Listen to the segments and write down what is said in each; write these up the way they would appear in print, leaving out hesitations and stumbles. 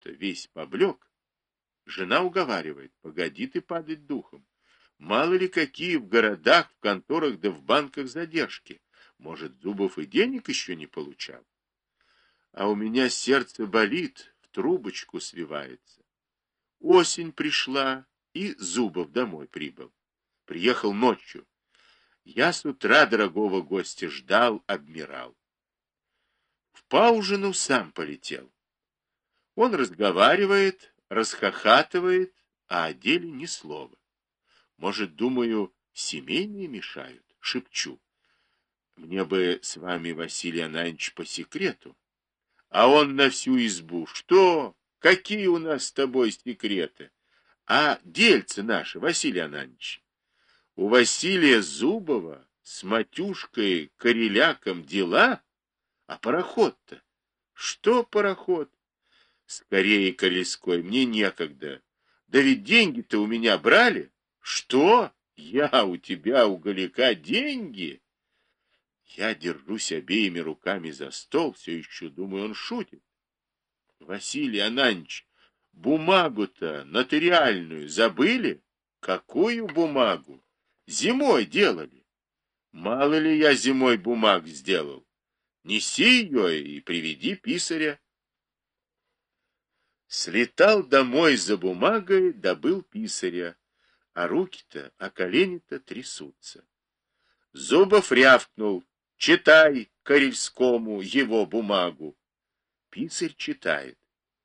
работа, весь поблек. Жена уговаривает: погоди ты падать духом. Мало ли какие в городах, в конторах да в банках задержки. Может, Зубов и денег еще не получал. А у меня сердце болит, в трубочку свивается. Осень пришла, и Зубов домой прибыл. Приехал ночью. Я с утра дорогого гостя ждал, обмирал. В Паужину сам полетел. Он разговаривает, расхохатывает, а о деле ни слова. Может, думаю, семейные мешают? Шепчу: мне бы с вами, Василий Ананьевич, по секрету. А он на всю избу: что? Какие у нас с тобой секреты? А дельцы наши, Василий Ананьевич. У Василия Зубова с Матюшкой Кореляком дела, а пароход-то? Что пароход? Скорее, Корельской, мне некогда. Да ведь деньги-то у меня брали. Что? Я у тебя, у Голяка, деньги? Я держусь обеими руками за стол, все еще думаю, он шутит. Василий Ананьевич, бумагу-то нотариальную забыли? Какую бумагу? Зимой делали. Мало ли я зимой бумаг сделал. Неси ее и приведи писаря. Слетал домой за бумагой, добыл писаря, а руки-то, а колени-то трясутся. Зубов рявкнул: читай Карельскому его бумагу. Писарь читает: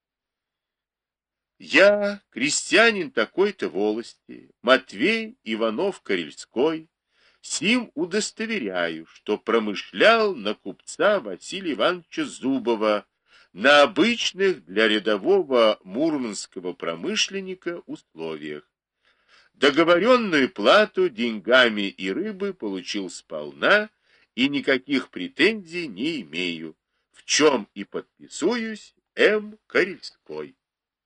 я, крестьянин такой-то волости, Матвей Иванов Карельской, сим удостоверяю, что промышлял на купца Василия Ивановича Зубова на обычных для рядового мурманского промышленника условиях. Договоренную плату деньгами и рыбы получил сполна и никаких претензий не имею, в чем и подписуюсь М. Карельской.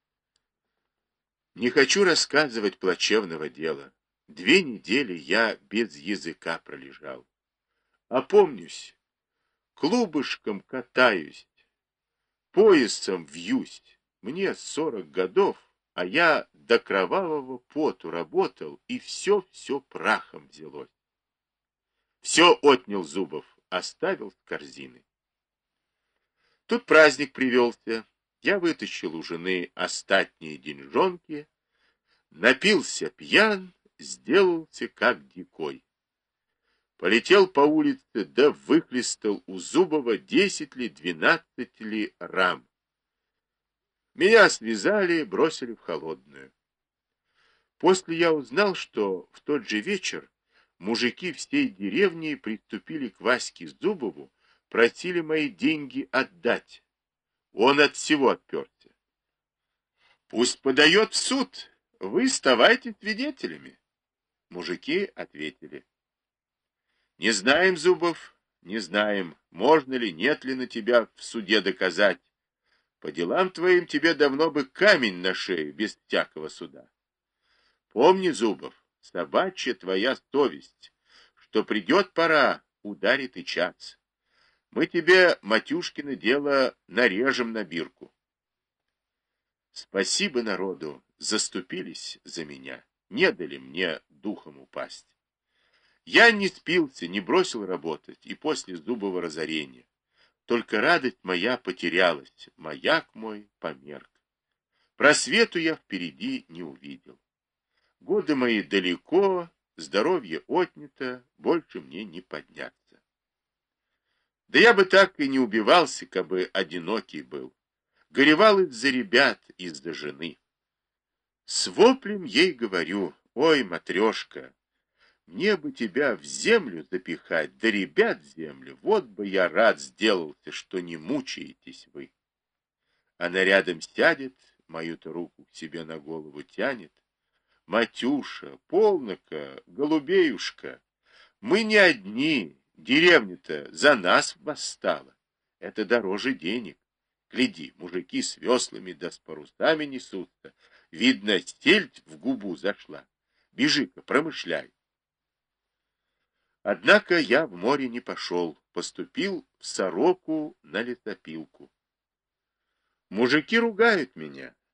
Не хочу рассказывать плачевного дела. 2 недели я без языка пролежал. Опомнюсь, клубышком катаюсь, поясом вьюсь. Мне 40 годов, а я до кровавого поту работал, и все прахом взялось. Все отнял Зубов, оставил с корзины. Тут праздник привелся. Я вытащил у жены остатние деньжонки, напился пьян, сделался как дикой. Полетел по улице, да выхлестал у Зубова 10 ли, 12 ли рам. Меня связали, бросили в холодную. После я узнал, что в тот же вечер мужики всей деревни приступили к Ваське Зубову, просили мои деньги отдать. Он от всего отперся. Пусть подает в суд, вы ставайте свидетелями. Мужики ответили: не знаем, Зубов, не знаем, можно ли, нет ли на тебя в суде доказать. По делам твоим тебе давно бы камень на шею, без всякого суда. Помни, Зубов, собачья твоя совесть, что придет пора, ударит и час. Мы тебе, Матюшкино дело, нарежем на бирку. Спасибо народу, заступились за меня, не дали мне духом упасть. Я не спился, не бросил работать и после Зубова разорения. Только радость моя потерялась, маяк мой померк. Просвету я впереди не увидел. Годы мои далеко, здоровье отнято, больше мне не подняться. Да я бы так и не убивался, кабы одинокий был. Горевал из-за ребят, из-за жены. С воплем ей говорю: ой, матрешка, мне бы тебя в землю запихать, да ребят в землю. Вот бы я рад сделался, что не мучаетесь вы. Она рядом сядет, мою-то руку к себе на голову тянет. Матюша, полнока, голубеюшка, мы не одни, деревня-то за нас восстала. Это дороже денег. Гляди, мужики с веслами да с парусами несутся. Видно, стельдь в губу зашла. Бежи-ка, промышляй. Однако я в море не пошел, поступил в Сороку на лесопилку. Мужики ругают меня.